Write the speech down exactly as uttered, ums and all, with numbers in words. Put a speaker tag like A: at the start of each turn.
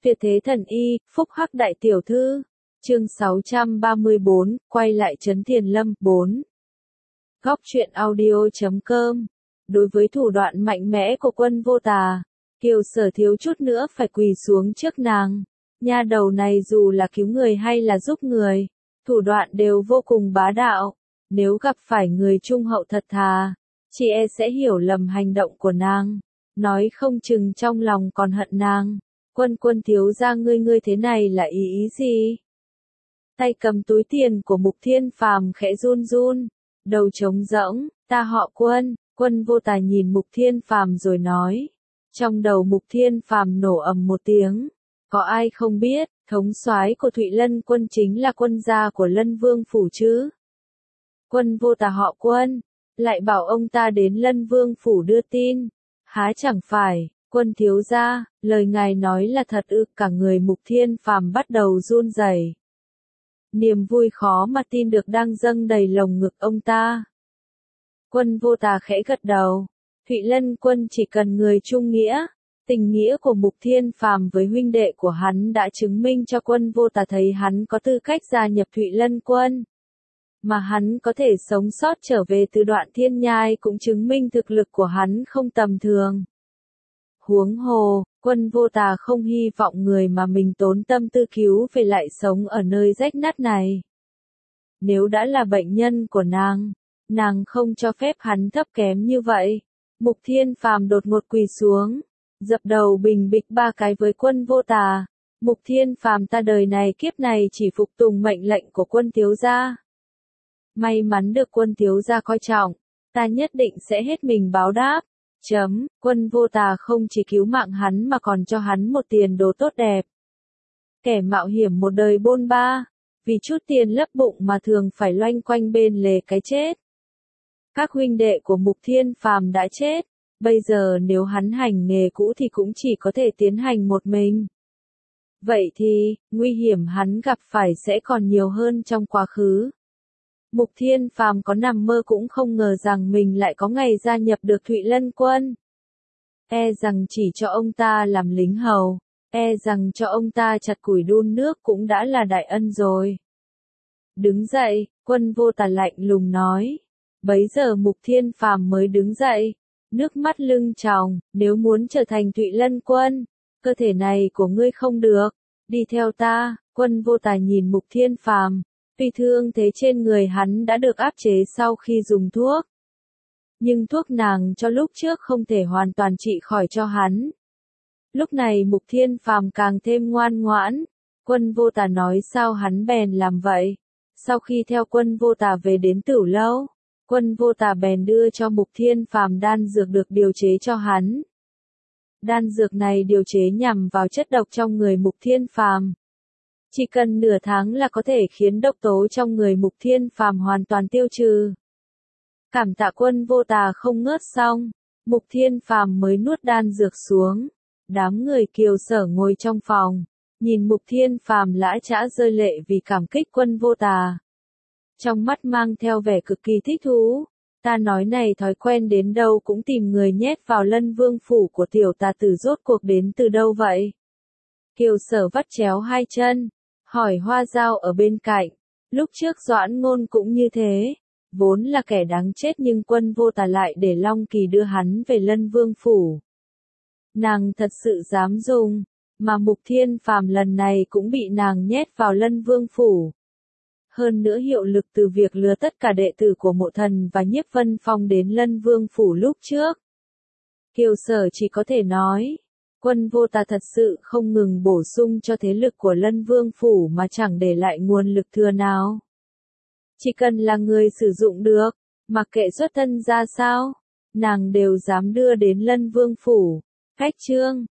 A: Tuyệt thế thần y, phúc hắc đại tiểu thư. Chương sáu trăm ba mươi bốn, quay lại Trấn Thiền Lâm, bốn. Góc truyện audio chấm com. Đối với thủ đoạn mạnh mẽ của Quân Vô Tà, Kiều Sở thiếu chút nữa phải quỳ xuống trước nàng. Nha đầu này dù là cứu người hay là giúp người, thủ đoạn đều vô cùng bá đạo. Nếu gặp phải người trung hậu thật thà, chị e sẽ hiểu lầm hành động của nàng, nói không chừng trong lòng còn hận nàng. Quân quân thiếu gia ngươi ngươi thế này là ý ý gì? Tay cầm túi tiền của Mục Thiên Phàm khẽ run run, đầu trống rỗng, ta họ Quân. Quân Vô Tà nhìn Mục Thiên Phàm rồi nói. Trong đầu Mục Thiên Phàm nổ ầm một tiếng. Có ai không biết, thống soái của Thụy Lân Quân chính là quân gia của Lân Vương Phủ chứ? Quân Vô Tà họ Quân, lại bảo ông ta đến Lân Vương Phủ đưa tin. Há chẳng phải, Quân thiếu gia, lời ngài nói là thật ư? Cả người Mục Thiên Phàm bắt đầu run rẩy. Niềm vui khó mà tin được đang dâng đầy lồng ngực ông ta. Quân Vô Tà khẽ gật đầu. Thụy Lân Quân chỉ cần người trung nghĩa. Tình nghĩa của Mục Thiên Phàm với huynh đệ của hắn đã chứng minh cho Quân Vô Tà thấy hắn có tư cách gia nhập Thụy Lân Quân. Mà hắn có thể sống sót trở về từ Đoạn Thiên Nhai cũng chứng minh thực lực của hắn không tầm thường. Huống hồ, Quân Vô Tà không hy vọng người mà mình tốn tâm tư cứu về lại sống ở nơi rách nát này. Nếu đã là bệnh nhân của nàng, nàng không cho phép hắn thấp kém như vậy. Mục Thiên Phàm đột ngột quỳ xuống, dập đầu bình bịch ba cái với Quân Vô Tà. Mục Thiên Phàm ta đời này kiếp này chỉ phục tùng mệnh lệnh của Quân thiếu gia. May mắn được Quân thiếu gia coi trọng, ta nhất định sẽ hết mình báo đáp. Chấm, Quân Vô Tà không chỉ cứu mạng hắn mà còn cho hắn một tiền đồ tốt đẹp. Kẻ mạo hiểm một đời bôn ba, vì chút tiền lấp bụng mà thường phải loanh quanh bên lề cái chết. Các huynh đệ của Mục Thiên Phàm đã chết, bây giờ nếu hắn hành nghề cũ thì cũng chỉ có thể tiến hành một mình. Vậy thì, nguy hiểm hắn gặp phải sẽ còn nhiều hơn trong quá khứ. Mục Thiên Phàm có nằm mơ cũng không ngờ rằng mình lại có ngày gia nhập được Thụy Lân Quân. E rằng chỉ cho ông ta làm lính hầu, e rằng cho ông ta chặt củi đun nước cũng đã là đại ân rồi. Đứng dậy, Quân Vô Tà lạnh lùng nói. Bấy giờ Mục Thiên Phàm mới đứng dậy, nước mắt lưng tròng, nếu muốn trở thành Thụy Lân Quân, cơ thể này của ngươi không được, đi theo ta. Quân Vô Tà nhìn Mục Thiên Phàm. Tuy thương thế trên người hắn đã được áp chế sau khi dùng thuốc, nhưng thuốc nàng cho lúc trước không thể hoàn toàn trị khỏi cho hắn. Lúc này Mục Thiên Phàm càng thêm ngoan ngoãn. Quân Vô Tà nói sao hắn bèn làm vậy. Sau khi theo Quân Vô Tà về đến Tửu Lâu, Quân Vô Tà bèn đưa cho Mục Thiên Phàm đan dược được điều chế cho hắn. Đan dược này điều chế nhằm vào chất độc trong người Mục Thiên Phàm. Chỉ cần nửa tháng là có thể khiến độc tố trong người Mục Thiên Phàm hoàn toàn tiêu trừ. Cảm tạ Quân Vô Tà không ngớt xong, Mục Thiên Phàm mới nuốt đan dược xuống. Đám người Kiều Sở ngồi trong phòng, nhìn Mục Thiên Phàm lã chã rơi lệ vì cảm kích Quân Vô Tà. Trong mắt mang theo vẻ cực kỳ thích thú. Ta nói này thói quen đến đâu cũng tìm người nhét vào Lân Vương Phủ của tiểu tà tử rốt cuộc đến từ đâu vậy? Kiều Sở vắt chéo hai chân, hỏi Hoa Dao ở bên cạnh. Lúc trước Doãn Ngôn cũng như thế, vốn là kẻ đáng chết nhưng Quân Vô Tà lại để Long Kỳ đưa hắn về Lân Vương Phủ. Nàng thật sự dám dùng, mà Mục Thiên Phàm lần này cũng bị nàng nhét vào Lân Vương Phủ. Hơn nữa hiệu lực từ việc lừa tất cả đệ tử của Mộ Thần và Nhiếp Vân Phong đến Lân Vương Phủ lúc trước. Kiều Sở chỉ có thể nói, Quân Vô Tà thật sự không ngừng bổ sung cho thế lực của Lân Vương Phủ mà chẳng để lại nguồn lực thừa nào. Chỉ cần là người sử dụng được, mặc kệ xuất thân ra sao, nàng đều dám đưa đến Lân Vương Phủ. Cách chương